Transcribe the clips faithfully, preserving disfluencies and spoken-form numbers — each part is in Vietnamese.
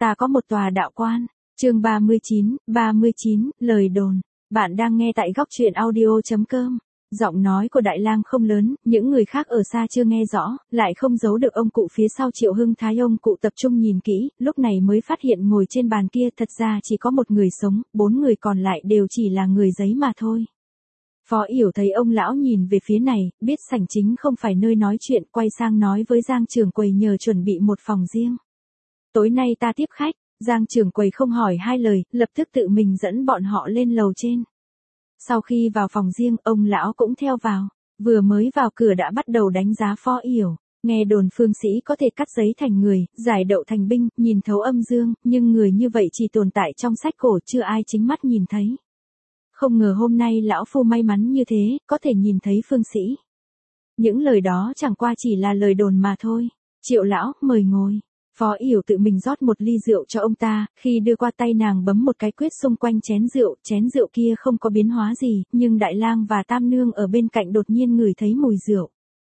Ta có một tòa đạo quan. Chương ba mươi chín, ba mươi chín, lời đồn. Bạn đang nghe tại góc truyện audio chấm com. Giọng nói của Đại Lang không lớn, những người khác ở xa chưa nghe rõ, lại không giấu được ông cụ phía sau Triệu Hưng Thái. Ông cụ tập trung nhìn kỹ, lúc này mới phát hiện ngồi trên bàn kia thật ra chỉ có một người sống, bốn người còn lại đều chỉ là người giấy mà thôi. Phó Yểu thấy ông lão nhìn về phía này, biết sảnh chính không phải nơi nói chuyện, quay sang nói với Giang trưởng quầy nhờ chuẩn bị một phòng riêng. Tối nay ta tiếp khách. Giang trưởng quầy không hỏi hai lời, lập tức tự mình dẫn bọn họ lên lầu trên. Sau khi vào phòng riêng, ông lão cũng theo vào. Vừa mới vào cửa đã bắt đầu đánh giá Phó Yểu. Nghe đồn phương sĩ có thể cắt giấy thành người, giải đậu thành binh, nhìn thấu âm dương, nhưng người như vậy chỉ tồn tại trong sách cổ, chưa ai chính mắt nhìn thấy. Không ngờ hôm nay lão phu may mắn như thế, có thể nhìn thấy phương sĩ. Những lời đó chẳng qua chỉ là lời đồn mà thôi. Triệu lão, mời ngồi. Phó Yểu tự mình rót một ly rượu cho ông ta, khi đưa qua tay nàng bấm một cái quyết xung quanh chén rượu, chén rượu kia không có biến hóa gì, nhưng Đại Lang và Tam Nương ở bên cạnh đột nhiên ngửi thấy mùi rượu.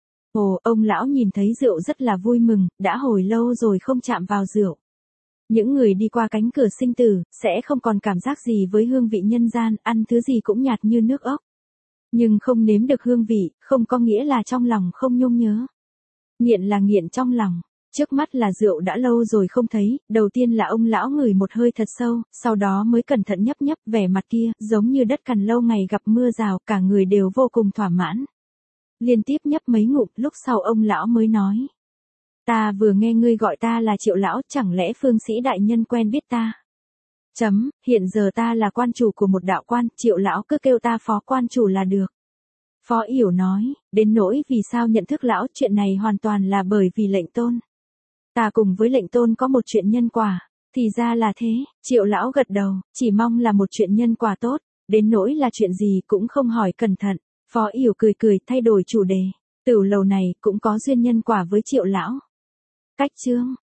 Ồ, ông lão nhìn thấy rượu rất là vui mừng, đã hồi lâu rồi không chạm vào rượu. Những người đi qua cánh cửa sinh tử, sẽ không còn cảm giác gì với hương vị nhân gian, ăn thứ gì cũng nhạt như nước ốc. Nhưng không nếm được hương vị, không có nghĩa là trong lòng không nhung nhớ. Nghiện là nghiện trong lòng. Trước mắt là rượu đã lâu rồi không thấy, đầu tiên là ông lão ngửi một hơi thật sâu, sau đó mới cẩn thận nhấp nhấp, vẻ mặt kia, giống như đất cằn lâu ngày gặp mưa rào, cả người đều vô cùng thỏa mãn. Liên tiếp nhấp mấy ngụm, lúc sau ông lão mới nói. Ta vừa nghe ngươi gọi ta là Triệu lão, chẳng lẽ phương sĩ đại nhân quen biết ta? Chấm, hiện giờ ta là quan chủ của một đạo quan, Triệu lão cứ kêu ta phó quan chủ là được. Phó Yểu nói, đến nỗi vì sao nhận thức lão, chuyện này hoàn toàn là bởi vì lệnh tôn. Ta cùng với lệnh tôn có một chuyện nhân quả, thì ra là thế. Triệu lão gật đầu, chỉ mong là một chuyện nhân quả tốt, đến nỗi là chuyện gì cũng không hỏi cẩn thận. Phó Yểu cười cười thay đổi chủ đề, tửu lầu này cũng có duyên nhân quả với Triệu lão. Cách chương,